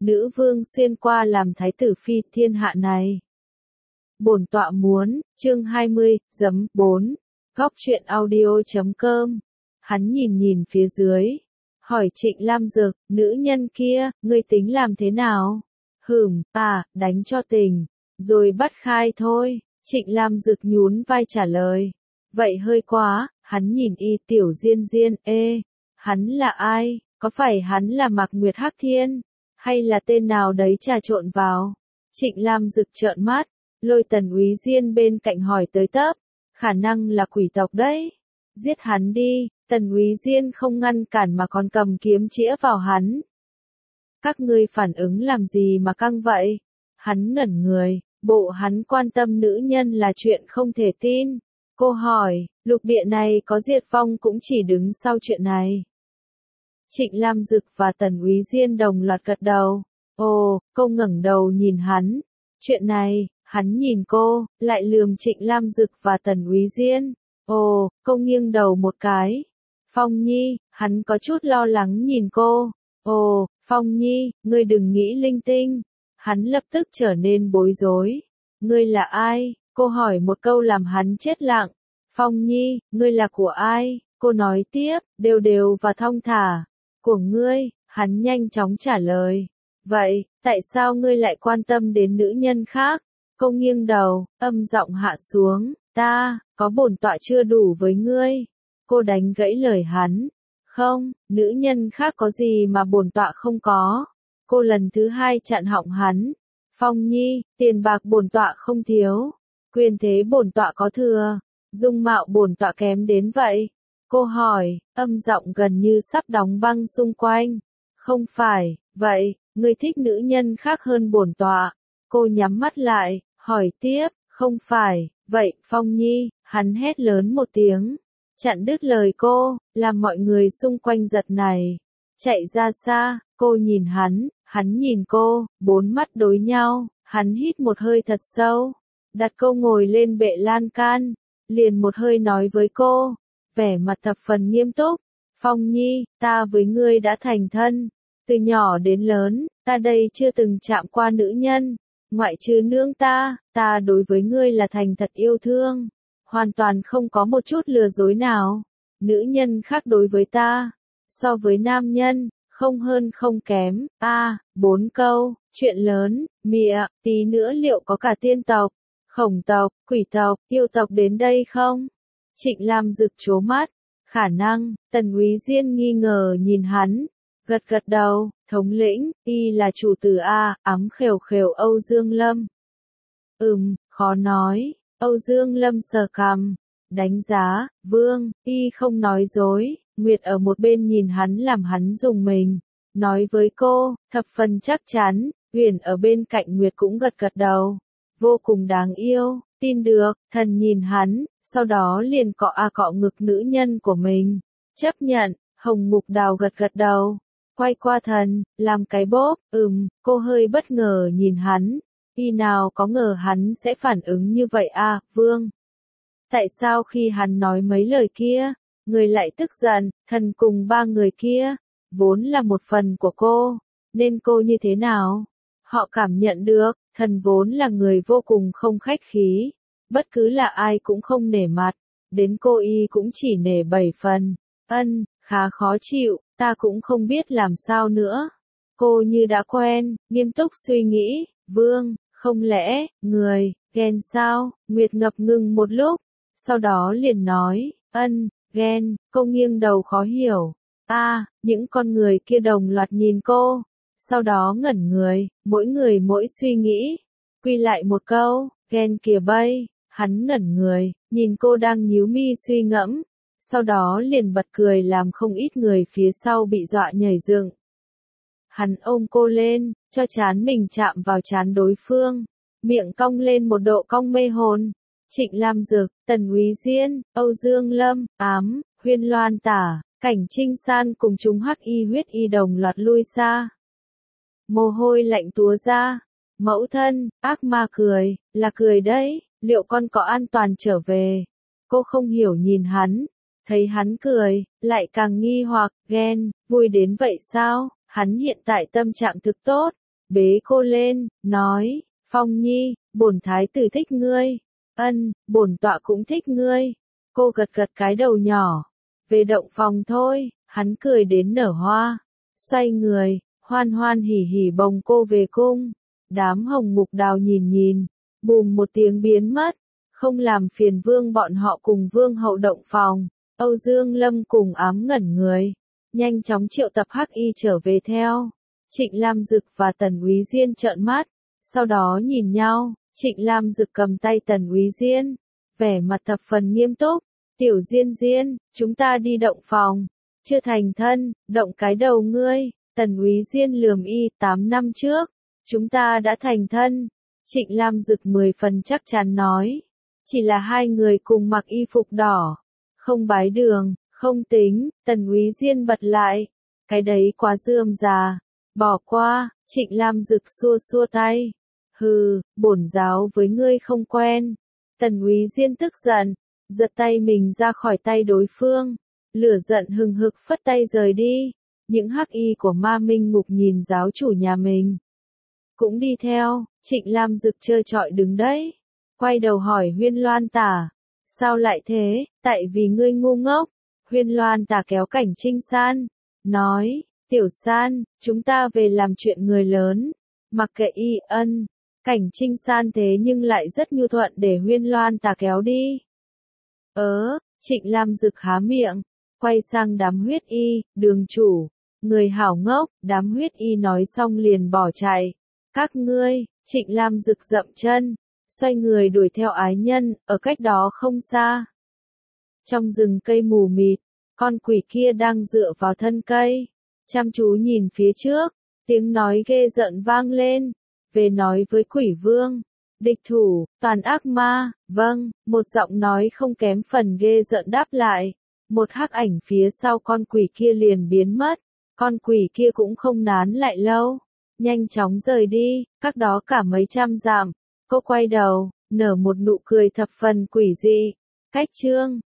nữ vương xuyên qua làm thái tử phi thiên hạ này. Bổn tọa muốn, chương 20.4, góc truyện audio.com. Hắn nhìn phía dưới, hỏi Trịnh Lam Dực, nữ nhân kia, ngươi tính làm thế nào? Đánh cho tình, rồi bắt khai thôi. Trịnh Lam Dực nhún vai trả lời. Vậy hơi quá, hắn nhìn Y Tiểu Diên Diên, hắn là ai? Có phải hắn là Mạc Nguyệt Hắc Thiên? Hay là tên nào đấy trà trộn vào? Trịnh Lam Dực trợn mắt, lôi Tần Úy Diên bên cạnh hỏi tới tấp. Khả năng là quỷ tộc đấy. Giết hắn đi. Tần Úy Diên không ngăn cản mà còn cầm kiếm chĩa vào hắn. Các ngươi phản ứng làm gì mà căng vậy? Hắn ngẩn người, bộ hắn quan tâm nữ nhân là chuyện không thể tin. Cô hỏi, lục địa này có diệt vong cũng chỉ đứng sau chuyện này. Trịnh Lam Dực và Tần Úy Diên đồng loạt gật đầu. Cô ngẩng đầu nhìn hắn. Chuyện này, hắn nhìn cô, lại lườm Trịnh Lam Dực và Tần Úy Diên. Cô nghiêng đầu một cái. Phong Nhi, hắn có chút lo lắng nhìn cô. Phong Nhi, ngươi đừng nghĩ linh tinh. Hắn lập tức trở nên bối rối. Ngươi là ai? Cô hỏi một câu làm hắn chết lặng. Phong Nhi, ngươi là của ai? Cô nói tiếp, đều và thong thả. Của ngươi, hắn nhanh chóng trả lời. Vậy, tại sao ngươi lại quan tâm đến nữ nhân khác? Cô nghiêng đầu, âm giọng hạ xuống. Có bổn tọa chưa đủ với ngươi. Cô đánh gãy lời hắn. Không, nữ nhân khác có gì mà bổn tọa không có. Cô lần thứ hai chặn họng hắn. Phong Nhi, tiền bạc bổn tọa không thiếu. Quyền thế bổn tọa có thừa. Dung mạo bổn tọa kém đến vậy. Cô hỏi, âm giọng gần như sắp đóng băng xung quanh. Không phải, vậy, ngươi thích nữ nhân khác hơn bổn tọa. Cô nhắm mắt lại, hỏi tiếp, không phải, vậy, Phong Nhi, hắn hét lớn một tiếng. Chặn đứt lời cô, làm mọi người xung quanh giật này. Chạy ra xa, cô nhìn hắn nhìn cô, bốn mắt đối nhau, hắn hít một hơi thật sâu. Đặt cô ngồi lên bệ lan can, liền một hơi nói với cô, vẻ mặt thập phần nghiêm túc. Phong Nhi, ta với ngươi đã thành thân. Từ nhỏ đến lớn, ta đây chưa từng chạm qua nữ nhân. Ngoại trừ nương ta đối với ngươi là thành thật yêu thương. Hoàn toàn không có một chút lừa dối nào. Nữ nhân khác đối với ta, so với nam nhân, không hơn không kém. 4 câu, chuyện lớn, tí nữa liệu có cả tiên tộc, khổng tộc, quỷ tộc, yêu tộc đến đây không? Trịnh Lam Dực trố mắt. Khả năng. Tần Úy Diên nghi ngờ nhìn hắn. Gật đầu. Thống lĩnh, y là chủ tử ám khều Âu Dương Lâm. Khó nói. Âu Dương Lâm sờ cằm. Đánh giá, vương, y không nói dối. Nguyệt ở một bên nhìn hắn làm hắn rùng mình. Nói với cô, thập phần chắc chắn. Huyền ở bên cạnh Nguyệt cũng gật đầu. Vô cùng đáng yêu, tin được. Thần nhìn hắn, sau đó liền cọ ngực nữ nhân của mình. Chấp nhận. Hồng Mục Đào gật đầu. Quay qua thần, làm cái bốp. Cô hơi bất ngờ nhìn hắn. Y nào có ngờ hắn sẽ phản ứng như vậy vương. Tại sao khi hắn nói mấy lời kia, người lại tức giận? Thần cùng 3 người kia, vốn là một phần của cô, nên cô như thế nào? Họ cảm nhận được, thần vốn là người vô cùng không khách khí. Bất cứ là ai cũng không nể mặt, đến cô y cũng chỉ nể 7 phần. Khá khó chịu, ta cũng không biết làm sao nữa. Cô như đã quen, nghiêm túc suy nghĩ, vương, không lẽ, người, ghen sao? Nguyệt ngập ngừng một lúc, sau đó liền nói, ghen. Cô nghiêng đầu khó hiểu. Những con người kia đồng loạt nhìn cô, sau đó ngẩn người, mỗi người mỗi suy nghĩ. Quy lại một câu, ghen kìa bây. Hắn ngẩn người, nhìn cô đang nhíu mi suy ngẫm, sau đó liền bật cười làm không ít người phía sau bị dọa nhảy dựng. Hắn ôm cô lên, cho trán mình chạm vào trán đối phương, miệng cong lên một độ cong mê hồn. Trịnh Lam Dực, Tần Úy Diên, Âu Dương Lâm, Huyên Loan Tả, Cảnh Trinh San cùng chúng Hắc Y Huyết Y đồng loạt lui xa. Mồ hôi lạnh túa ra. Mẫu thân, ác ma cười, là cười đấy, liệu con có an toàn trở về? Cô không hiểu nhìn hắn, thấy hắn cười, lại càng nghi hoặc, ghen, vui đến vậy sao? Hắn hiện tại tâm trạng thực tốt, bế cô lên, nói, Phong Nhi, bổn thái tử thích ngươi. Ân, bổn tọa cũng thích ngươi. Cô gật gật cái đầu nhỏ. Về động phòng thôi, hắn cười đến nở hoa. Xoay người, hoan hoan hỉ hỉ bồng cô về cung. Đám hồng mục đào nhìn nhìn, bùm một tiếng biến mất. Không làm phiền vương bọn họ cùng vương hậu động phòng. Âu Dương Lâm cùng ám ngẩn người. Nhanh chóng triệu tập Hắc Y trở về theo. Trịnh Lam Dực và Tần Úy Diên trợn mắt. Sau đó nhìn nhau, Trịnh Lam Dực cầm tay Tần Úy Diên. Vẻ mặt thập phần nghiêm túc. Tiểu Diên Diên, chúng ta đi động phòng. Chưa thành thân, động cái đầu ngươi. Tần Úy Diên lườm y 8 năm trước. Chúng ta đã thành thân. Trịnh Lam Dực 10 phần chắc chắn nói. Chỉ là hai người cùng mặc y phục đỏ. Không bái đường, không tính, Tần Úy Diên bật lại. Cái đấy quá rườm rà. Bỏ qua, Trịnh Lam Dực xua xua tay. Hừ, bổn giáo với ngươi không quen. Tần Úy Diên tức giận, giật tay mình ra khỏi tay đối phương. Lửa giận hừng hực phất tay rời đi. Những hắc y của Ma Minh Ngục nhìn giáo chủ nhà mình. Cũng đi theo, Trịnh Lam Dực trơ trọi đứng đấy. Quay đầu hỏi Huyên Loan Tả. Sao lại thế, tại vì ngươi ngu ngốc. Huyên Loan Tả kéo Cảnh Trinh San. Nói, Tiểu San, chúng ta về làm chuyện người lớn. Mặc kệ y ân. Cảnh Trinh San thế nhưng lại rất nhu thuận để Huyên Loan Tả kéo đi. Trịnh Lam Dực há miệng. Quay sang đám huyết y, đường chủ. Người hảo ngốc, đám huyết y nói xong liền bỏ chạy. Các ngươi, Trịnh Lam Dực dậm chân. Xoay người đuổi theo ái nhân, ở cách đó không xa. Trong rừng cây mù mịt, con quỷ kia đang dựa vào thân cây. Chăm chú nhìn phía trước, tiếng nói ghê giận vang lên. Về nói với quỷ vương. Địch thủ, toàn ác ma, vâng, một giọng nói không kém phần ghê giận đáp lại. Một hắc ảnh phía sau con quỷ kia liền biến mất. Con quỷ kia cũng không nán lại lâu. Nhanh chóng rời đi, cách đó cả mấy trăm dặm. Cô quay đầu, nở một nụ cười thập phần quỷ dị. Cách chương